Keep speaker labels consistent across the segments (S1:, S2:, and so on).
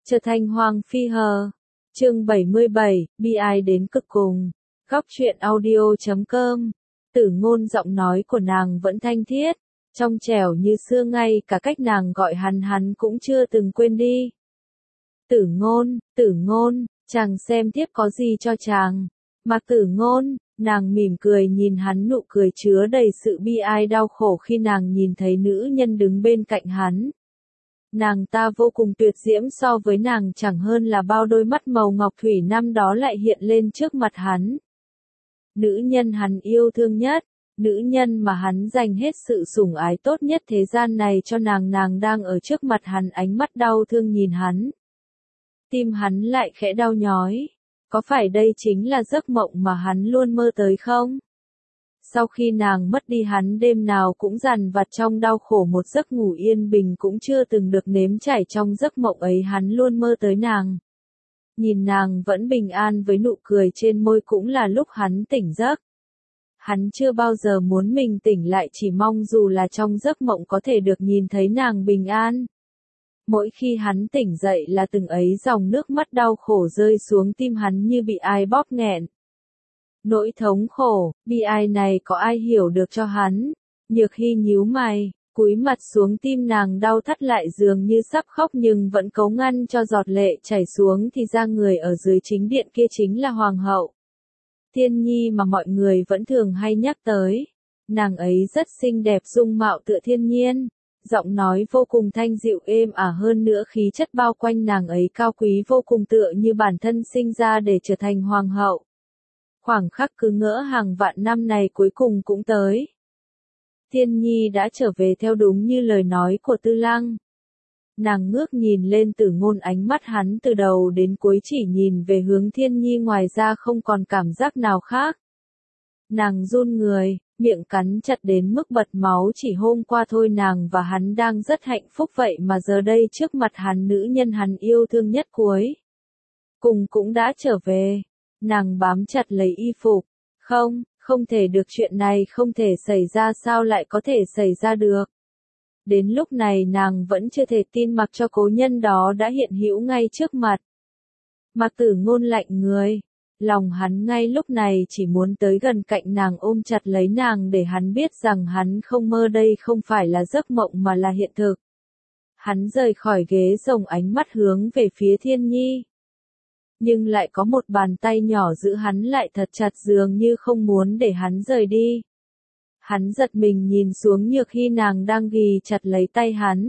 S1: Trở thành Hoàng Phi Hờ. Chương 77, bi ai đến cực cùng. Góc truyện audio.com. Tử Ngôn giọng nói của nàng vẫn thanh thiết, trong trẻo như xưa, ngay cả cách nàng gọi hắn cũng chưa từng quên đi. Tử Ngôn, chàng xem tiếp có gì cho chàng. Mặc Tử Ngôn, nàng mỉm cười nhìn hắn, nụ cười chứa đầy sự bi ai đau khổ khi nàng nhìn thấy nữ nhân đứng bên cạnh hắn. Nàng ta vô cùng tuyệt diễm, so với nàng chẳng hơn là bao. Đôi mắt màu ngọc thủy năm đó lại hiện lên trước mặt hắn. Nữ nhân hắn yêu thương nhất, nữ nhân mà hắn dành hết sự sủng ái tốt nhất thế gian này cho nàng đang ở trước mặt hắn, ánh mắt đau thương nhìn hắn. Tim hắn lại khẽ đau nhói. Có phải đây chính là giấc mộng mà hắn luôn mơ tới không? Sau khi nàng mất đi, hắn đêm nào cũng dằn vặt trong đau khổ, một giấc ngủ yên bình cũng chưa từng được nếm trải. Trong giấc mộng ấy hắn luôn mơ tới nàng. Nhìn nàng vẫn bình an với nụ cười trên môi cũng là lúc hắn tỉnh giấc. Hắn chưa bao giờ muốn mình tỉnh lại, chỉ mong dù là trong giấc mộng có thể được nhìn thấy nàng bình an. Mỗi khi hắn tỉnh dậy là từng ấy dòng nước mắt đau khổ rơi xuống tim hắn như bị ai bóp nghẹn. Nỗi thống khổ, bi ai này có ai hiểu được cho hắn? Nhược Hy nhíu mày, cúi mặt xuống, tim nàng đau thắt lại, dường như sắp khóc nhưng vẫn cố ngăn cho giọt lệ chảy xuống. Thì ra người ở dưới chính điện kia chính là Hoàng hậu Thiên Nhi mà mọi người vẫn thường hay nhắc tới. Nàng ấy rất xinh đẹp, dung mạo tựa thiên nhiên, giọng nói vô cùng thanh dịu êm ả, hơn nữa khí chất bao quanh nàng ấy cao quý vô cùng, tựa như bản thân sinh ra để trở thành hoàng hậu. Khoảng khắc cứ ngỡ hàng vạn năm này cuối cùng cũng tới. Thiên Nhi đã trở về theo đúng như lời nói của Tư Lăng. Nàng ngước nhìn lên Tử Ngôn, ánh mắt hắn từ đầu đến cuối chỉ nhìn về hướng Thiên Nhi, ngoài ra không còn cảm giác nào khác. Nàng run người, miệng cắn chặt đến mức bật máu. Chỉ hôm qua thôi nàng và hắn đang rất hạnh phúc, vậy mà giờ đây trước mặt hắn, nữ nhân hắn yêu thương nhất cuối cùng cũng đã trở về. Nàng bám chặt lấy y phục. Không thể được, chuyện này không thể xảy ra. Sao lại có thể xảy ra được? Đến lúc này nàng vẫn chưa thể tin, mặc cho cố nhân đó đã hiện hữu ngay trước mặt. Mặc Tử Ngôn lạnh người. Lòng hắn ngay lúc này chỉ muốn tới gần cạnh nàng, ôm chặt lấy nàng để hắn biết rằng hắn không mơ, đây không phải là giấc mộng mà là hiện thực. Hắn rời khỏi ghế rồng, ánh mắt hướng về phía Thiên Nhi. Nhưng lại có một bàn tay nhỏ giữ hắn lại thật chặt, dường như không muốn để hắn rời đi. Hắn giật mình nhìn xuống Nhược Hy, nàng đang ghì chặt lấy tay hắn.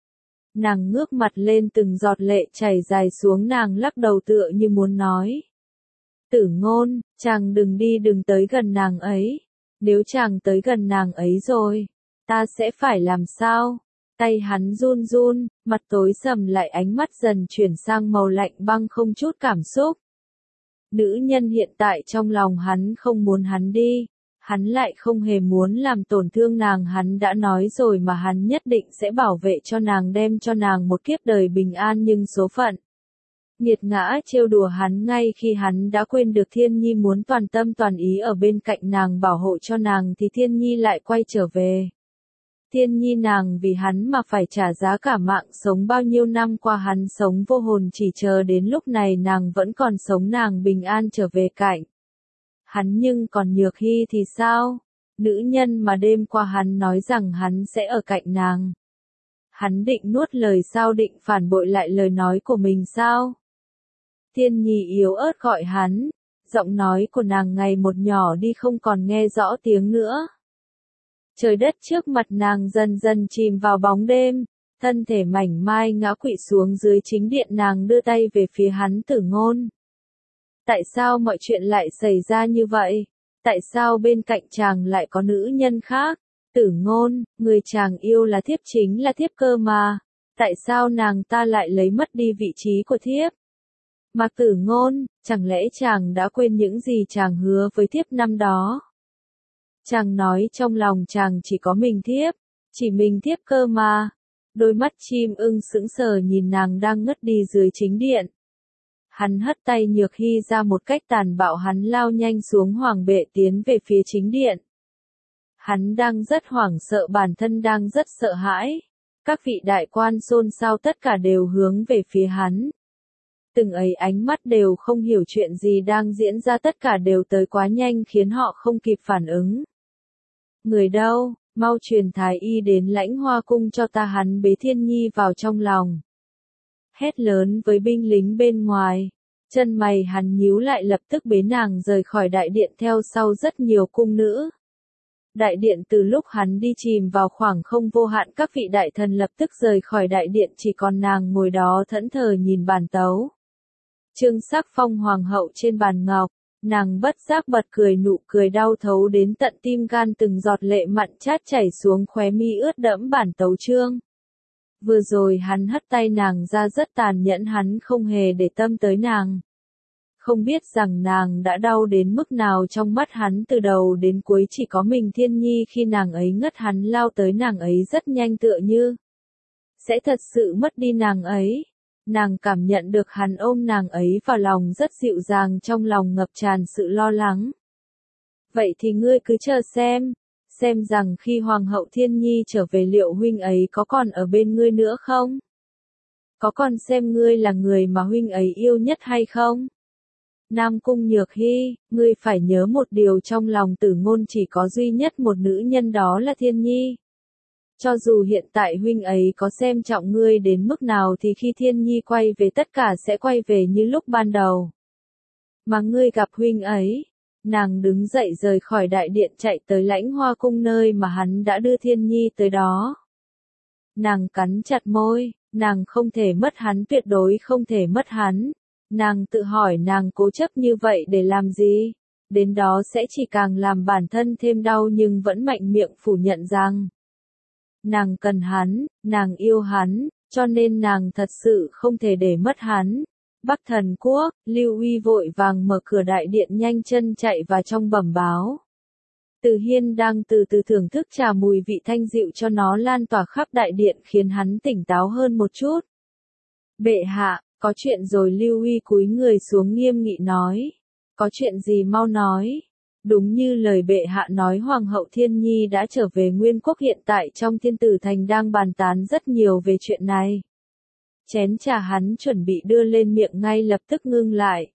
S1: Nàng ngước mặt lên, từng giọt lệ chảy dài xuống, nàng lắc đầu tựa như muốn nói. Tử Ngôn, chàng đừng đi, đừng tới gần nàng ấy. Nếu chàng tới gần nàng ấy rồi, ta sẽ phải làm sao? Tay hắn run run, mặt tối sầm lại, ánh mắt dần chuyển sang màu lạnh băng, không chút cảm xúc. Nữ nhân hiện tại trong lòng hắn không muốn hắn đi. Hắn lại không hề muốn làm tổn thương nàng, hắn đã nói rồi mà, hắn nhất định sẽ bảo vệ cho nàng, đem cho nàng một kiếp đời bình an. Nhưng số phận nghiệt ngã trêu đùa hắn ngay khi hắn đã quên được Thiên Nhi muốn toàn tâm toàn ý ở bên cạnh nàng, bảo hộ cho nàng, thì Thiên Nhi lại quay trở về. Thiên Nhi nàng vì hắn mà phải trả giá cả mạng sống, bao nhiêu năm qua hắn sống vô hồn, chỉ chờ đến lúc này nàng vẫn còn sống, nàng bình an trở về cạnh hắn. Nhưng còn Nhược Hy thì sao? Nữ nhân mà đêm qua hắn nói rằng hắn sẽ ở cạnh nàng. Hắn định nuốt lời sao, định phản bội lại lời nói của mình sao? Thiên Nhi yếu ớt gọi hắn, giọng nói của nàng ngày một nhỏ đi, không còn nghe rõ tiếng nữa. Trời đất trước mặt nàng dần dần chìm vào bóng đêm, thân thể mảnh mai ngã quỵ xuống dưới chính điện, nàng đưa tay về phía hắn. Tử Ngôn, tại sao mọi chuyện lại xảy ra như vậy? Tại sao bên cạnh chàng lại có nữ nhân khác? Tử Ngôn, người chàng yêu là thiếp, chính là thiếp cơ mà. Tại sao nàng ta lại lấy mất đi vị trí của thiếp? Mặc Tử Ngôn, chẳng lẽ chàng đã quên những gì chàng hứa với thiếp năm đó? Chàng nói trong lòng chàng chỉ có mình thiếp, chỉ mình thiếp cơ mà. Đôi mắt chim ưng sững sờ nhìn nàng đang ngất đi dưới chính điện. Hắn hất tay Nhược Hy ra một cách tàn bạo, hắn lao nhanh xuống hoàng bệ tiến về phía chính điện. Hắn đang rất hoảng sợ, bản thân đang rất sợ hãi. Các vị đại quan xôn xao, tất cả đều hướng về phía hắn. Từng ấy ánh mắt đều không hiểu chuyện gì đang diễn ra, tất cả đều tới quá nhanh khiến họ không kịp phản ứng. Người đâu, mau truyền thái y đến Lãnh Hoa cung cho ta, hắn bế Thiên Nhi vào trong lòng. Hét lớn với binh lính bên ngoài. Chân mày hắn nhíu lại, lập tức bế nàng rời khỏi đại điện theo sau rất nhiều cung nữ. Đại điện từ lúc hắn đi chìm vào khoảng không vô hạn, các vị đại thần lập tức rời khỏi đại điện, chỉ còn nàng ngồi đó thẫn thờ nhìn bàn tấu. Trương Sắc Phong hoàng hậu trên bàn ngọc, nàng bất giác bật cười, nụ cười đau thấu đến tận tim gan, từng giọt lệ mặn chát chảy xuống khóe mi ướt đẫm bản tấu chương. Vừa rồi hắn hất tay nàng ra rất tàn nhẫn, hắn không hề để tâm tới nàng. Không biết rằng nàng đã đau đến mức nào, trong mắt hắn từ đầu đến cuối chỉ có mình Thiên Nhi, khi nàng ấy ngất hắn lao tới nàng ấy rất nhanh, tựa như sẽ thật sự mất đi nàng ấy. Nàng cảm nhận được hắn ôm nàng ấy vào lòng rất dịu dàng, trong lòng ngập tràn sự lo lắng. Vậy thì ngươi cứ chờ xem rằng khi Hoàng hậu Thiên Nhi trở về liệu huynh ấy có còn ở bên ngươi nữa không? Có còn xem ngươi là người mà huynh ấy yêu nhất hay không? Nam Cung Nhược Hy, ngươi phải nhớ một điều, trong lòng Tử Ngôn chỉ có duy nhất một nữ nhân, đó là Thiên Nhi. Cho dù hiện tại huynh ấy có xem trọng ngươi đến mức nào thì khi Thiên Nhi quay về tất cả sẽ quay về như lúc ban đầu. Mà ngươi gặp huynh ấy. Nàng đứng dậy rời khỏi đại điện, chạy tới Lãnh Hoa cung nơi mà hắn đã đưa Thiên Nhi tới đó. Nàng cắn chặt môi, nàng không thể mất hắn, tuyệt đối không thể mất hắn. Nàng tự hỏi nàng cố chấp như vậy để làm gì? Đến đó sẽ chỉ càng làm bản thân thêm đau, nhưng vẫn mạnh miệng phủ nhận rằng nàng cần hắn, nàng yêu hắn, cho nên nàng thật sự không thể để mất hắn. Bắc Thần Quốc, Lưu Uy vội vàng mở cửa đại điện, nhanh chân chạy vào trong bẩm báo. Từ Hiên đang từ từ thưởng thức trà, mùi vị thanh dịu cho nó lan tỏa khắp đại điện khiến hắn tỉnh táo hơn một chút. Bệ hạ, có chuyện rồi. Lưu Uy cúi người xuống nghiêm nghị nói. Có chuyện gì mau nói. Đúng như lời bệ hạ nói, Hoàng hậu Thiên Nhi đã trở về Nguyên Quốc, hiện tại trong Thiên Tử Thành đang bàn tán rất nhiều về chuyện này. Chén trà hắn chuẩn bị đưa lên miệng ngay lập tức ngưng lại.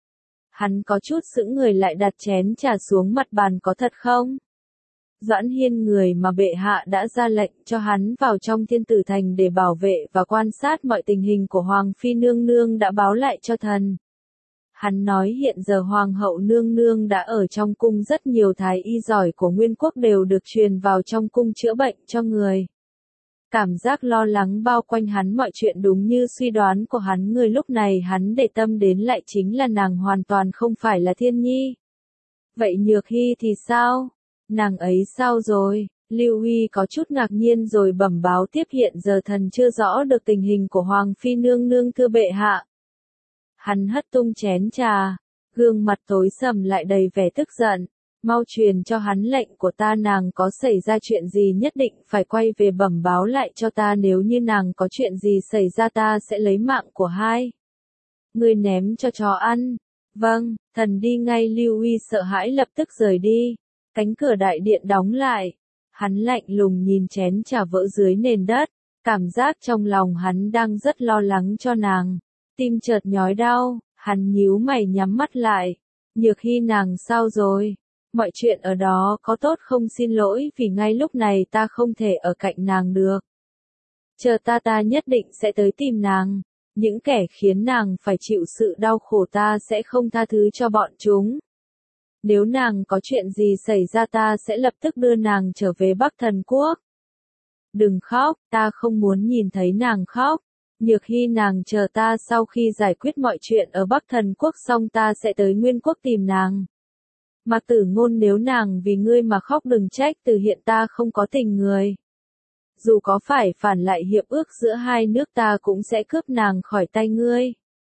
S1: Hắn có chút sững người, lại đặt chén trà xuống mặt bàn. Có thật không? Doãn Hiên, người mà bệ hạ đã ra lệnh cho hắn vào trong Thiên Tử Thành để bảo vệ và quan sát mọi tình hình của Hoàng phi nương nương, đã báo lại cho thần. Hắn nói hiện giờ Hoàng hậu nương nương đã ở trong cung, rất nhiều thái y giỏi của Nguyên Quốc đều được truyền vào trong cung chữa bệnh cho người. Cảm giác lo lắng bao quanh hắn, mọi chuyện đúng như suy đoán của hắn. Người lúc này hắn để tâm đến lại chính là nàng, hoàn toàn không phải là Thiên Nhi. Vậy Nhược Hy thì sao? Nàng ấy sao rồi? Lưu Huy có chút ngạc nhiên rồi bẩm báo tiếp, hiện giờ thần chưa rõ được tình hình của Hoàng phi nương nương, thưa bệ hạ. Hắn hất tung chén trà, gương mặt tối sầm lại đầy vẻ tức giận. Mau truyền cho hắn lệnh của ta, nàng có xảy ra chuyện gì nhất định phải quay về bẩm báo lại cho ta, nếu như nàng có chuyện gì xảy ra ta sẽ lấy mạng của hai. Ngươi ném cho chó ăn. Vâng, thần đi ngay. Lưu Uy sợ hãi lập tức rời đi. Cánh cửa đại điện đóng lại. Hắn lạnh lùng nhìn chén trà vỡ dưới nền đất. Cảm giác trong lòng hắn đang rất lo lắng cho nàng. Tim chợt nhói đau, hắn nhíu mày nhắm mắt lại. Nhược Hy nàng sao rồi? Mọi chuyện ở đó có tốt không? Xin lỗi vì ngay lúc này ta không thể ở cạnh nàng được. Chờ ta nhất định sẽ tới tìm nàng. Những kẻ khiến nàng phải chịu sự đau khổ ta sẽ không tha thứ cho bọn chúng. Nếu nàng có chuyện gì xảy ra ta sẽ lập tức đưa nàng trở về Bắc Thần Quốc. Đừng khóc, ta không muốn nhìn thấy nàng khóc. Nhược Hy nàng chờ ta, sau khi giải quyết mọi chuyện ở Bắc Thần Quốc xong ta sẽ tới Nguyên Quốc tìm nàng. Mà Tử Ngôn, nếu nàng vì ngươi mà khóc đừng trách, từ hiện ta không có tình người. Dù có phải phản lại hiệp ước giữa hai nước ta cũng sẽ cướp nàng khỏi tay ngươi.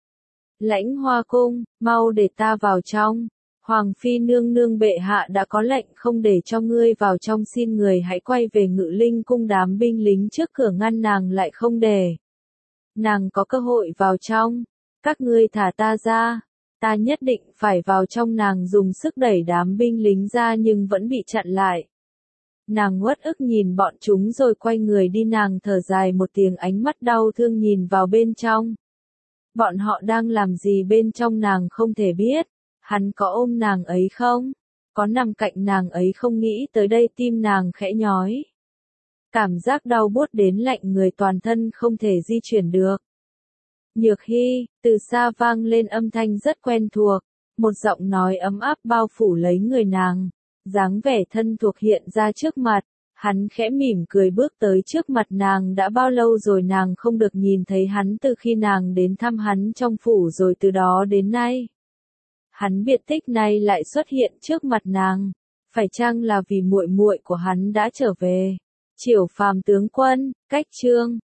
S1: Lãnh Hoa cung, mau để ta vào trong. Hoàng phi nương nương, bệ hạ đã có lệnh không để cho ngươi vào trong, xin người hãy quay về Ngự Linh cung. Đám binh lính trước cửa ngăn nàng lại, không để nàng có cơ hội vào trong. Các ngươi thả ta ra. Ta nhất định phải vào trong. Nàng dùng sức đẩy đám binh lính ra nhưng vẫn bị chặn lại. Nàng uất ức nhìn bọn chúng rồi quay người đi. Nàng thở dài một tiếng, ánh mắt đau thương nhìn vào bên trong. Bọn họ đang làm gì bên trong nàng không thể biết. Hắn có ôm nàng ấy không? Có nằm cạnh nàng ấy không? Nghĩ tới đây tim nàng khẽ nhói. Cảm giác đau buốt đến lạnh người, toàn thân không thể di chuyển được. Nhược Hy, từ xa vang lên âm thanh rất quen thuộc, một giọng nói ấm áp bao phủ lấy người nàng, dáng vẻ thân thuộc hiện ra trước mặt, hắn khẽ mỉm cười bước tới trước mặt nàng. Đã bao lâu rồi nàng không được nhìn thấy hắn, từ khi nàng đến thăm hắn trong phủ rồi từ đó đến nay. Hắn biệt tích này lại xuất hiện trước mặt nàng, phải chăng là vì muội muội của hắn đã trở về? Triểu Phàm tướng quân, cách chương